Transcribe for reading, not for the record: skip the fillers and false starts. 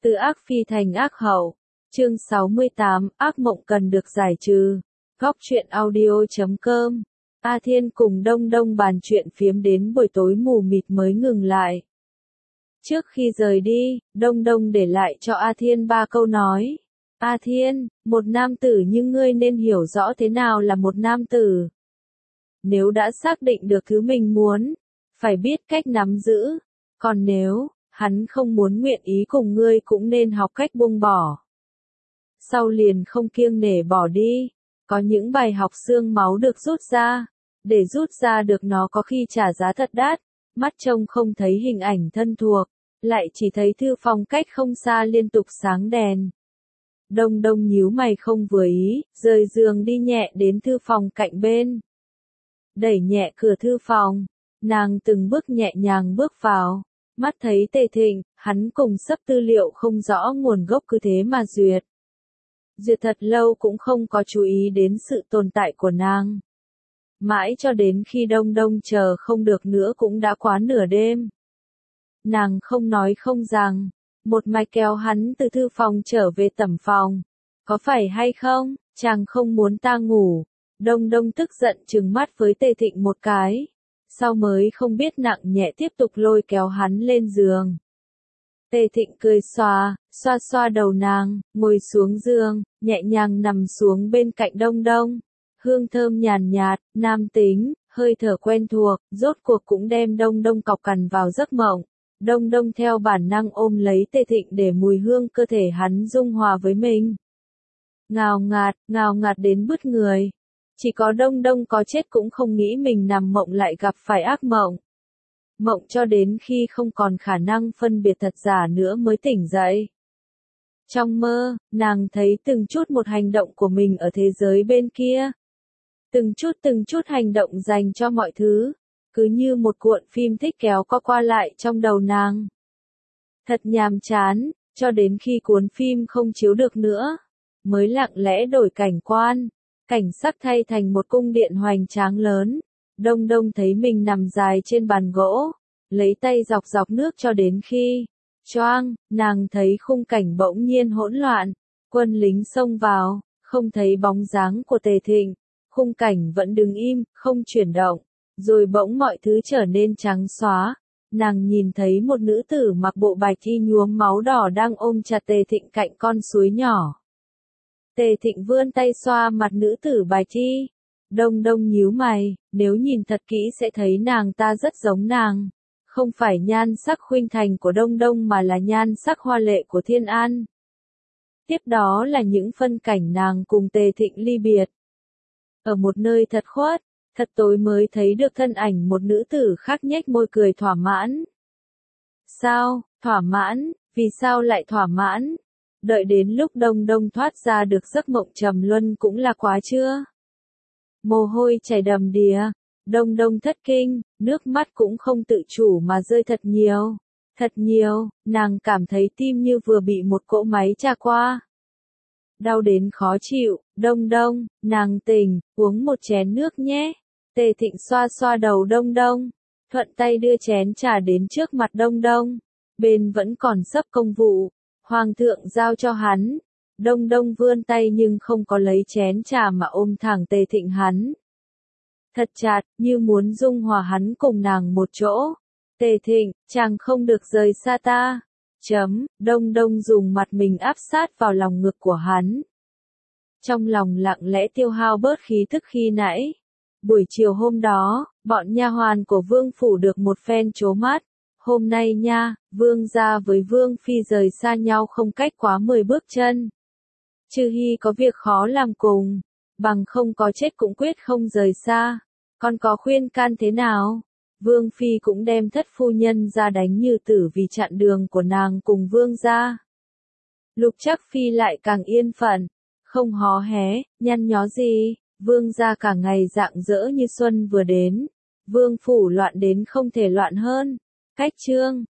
Từ ác phi thành ác hậu. Chương 68, ác mộng cần được giải trừ. Góc truyện audio.com. A Thiên cùng Đông Đông bàn chuyện phiếm đến buổi tối mù mịt mới ngừng lại. Trước khi rời đi, Đông Đông để lại cho A Thiên 3 câu nói. A Thiên, một nam tử như ngươi nên hiểu rõ thế nào là một nam tử. Nếu đã xác định được thứ mình muốn, phải biết cách nắm giữ. Còn nếu hắn không muốn nguyện ý cùng ngươi cũng nên học cách buông bỏ. Sau liền không kiêng nể bỏ đi. Có những bài học xương máu được rút ra. Để rút ra được nó có khi trả giá thật đắt. Mắt trông không thấy hình ảnh thân thuộc, lại chỉ thấy thư phòng cách không xa liên tục sáng đèn. Đông Đông nhíu mày không vừa ý, rời giường đi nhẹ đến thư phòng cạnh bên. Đẩy nhẹ cửa thư phòng, nàng từng bước nhẹ nhàng bước vào. Mắt thấy Tề Thịnh, hắn cùng xấp tư liệu không rõ nguồn gốc cứ thế mà duyệt. Duyệt thật lâu cũng không có chú ý đến sự tồn tại của nàng. Mãi cho đến khi Đông Đông chờ không được nữa cũng đã quá nửa đêm. Nàng không nói không rằng, một mạch kéo hắn từ thư phòng trở về tẩm phòng. Có phải hay không, chàng không muốn ta ngủ. Đông Đông tức giận trừng mắt với Tề Thịnh một cái. Sau mới không biết nặng nhẹ tiếp tục lôi kéo hắn lên giường. Tề Thịnh cười xoa xoa đầu nàng, ngồi xuống giường, nhẹ nhàng nằm xuống bên cạnh Đông Đông. Hương thơm nhàn nhạt, nam tính, hơi thở quen thuộc, rốt cuộc cũng đem Đông Đông cọc cằn vào giấc mộng. Đông Đông theo bản năng ôm lấy Tề Thịnh để mùi hương cơ thể hắn dung hòa với mình. Ngào ngạt đến bứt người. Chỉ có Đông Đông có chết cũng không nghĩ mình nằm mộng lại gặp phải ác mộng. Mộng cho đến khi không còn khả năng phân biệt thật giả nữa mới tỉnh dậy. Trong mơ, nàng thấy từng chút một hành động của mình ở thế giới bên kia. Từng chút hành động dành cho mọi thứ, cứ như một cuộn phim thích kéo qua lại trong đầu nàng. Thật nhàm chán, cho đến khi cuốn phim không chiếu được nữa, mới lặng lẽ đổi cảnh quan, cảnh sắc thay thành một cung điện hoành tráng lớn. Đông Đông thấy mình nằm dài trên bàn gỗ, lấy tay dọc dọc nước cho đến khi choang, nàng thấy khung cảnh bỗng nhiên hỗn loạn, quân lính xông vào, không thấy bóng dáng của Tề Thịnh. Khung cảnh vẫn đứng im, không chuyển động, rồi bỗng mọi thứ trở nên trắng xóa. Nàng nhìn thấy một nữ tử mặc bộ bạch y nhuốm máu đỏ đang ôm chặt Tề Thịnh cạnh con suối nhỏ. Tề Thịnh vươn tay xoa mặt nữ tử bạch y. Đông Đông nhíu mày, nếu nhìn thật kỹ sẽ thấy nàng ta rất giống nàng. Không phải nhan sắc khuynh thành của Đông Đông mà là nhan sắc hoa lệ của Thiên An. Tiếp đó là những phân cảnh nàng cùng Tề Thịnh ly biệt. Ở một nơi thật khuất, thật tối mới thấy được thân ảnh một nữ tử khác nhếch môi cười thỏa mãn. Sao, thỏa mãn, vì sao lại thỏa mãn? Đợi đến lúc Đông Đông thoát ra được giấc mộng trầm luân cũng là quá chưa? Mồ hôi chảy đầm đìa, Đông Đông thất kinh, nước mắt cũng không tự chủ mà rơi thật nhiều, nàng cảm thấy tim như vừa bị một cỗ máy tra qua. Đau đến khó chịu, Đông Đông, nàng tỉnh, uống một chén nước nhé. Tề Thịnh xoa xoa đầu Đông Đông, thuận tay đưa chén trà đến trước mặt Đông Đông. Bên vẫn còn sấp công vụ, Hoàng thượng giao cho hắn. Đông Đông vươn tay nhưng không có lấy chén trà mà ôm thẳng Tề Thịnh hắn. Thật chặt, như muốn dung hòa hắn cùng nàng một chỗ. Tề Thịnh, chàng không được rời xa ta. Đông Đông dùng mặt mình áp sát vào lòng ngực của hắn. Trong lòng lặng lẽ tiêu hao bớt khí tức khi nãy. Buổi chiều hôm đó, bọn nha hoàn của Vương phủ được một phen trố mắt. Hôm nay nha, Vương gia với Vương phi rời xa nhau không cách quá 10 bước chân. Trừ Hy có việc khó làm cùng, bằng không có chết cũng quyết không rời xa. Con có khuyên can thế nào? Vương phi cũng đem thất phu nhân ra đánh như tử vì chặn đường của nàng cùng Vương gia. Lục Trác phi lại càng yên phận, không hó hé, nhăn nhó gì. Vương gia cả ngày rạng rỡ như xuân vừa đến. Vương phủ loạn đến không thể loạn hơn. Cách chương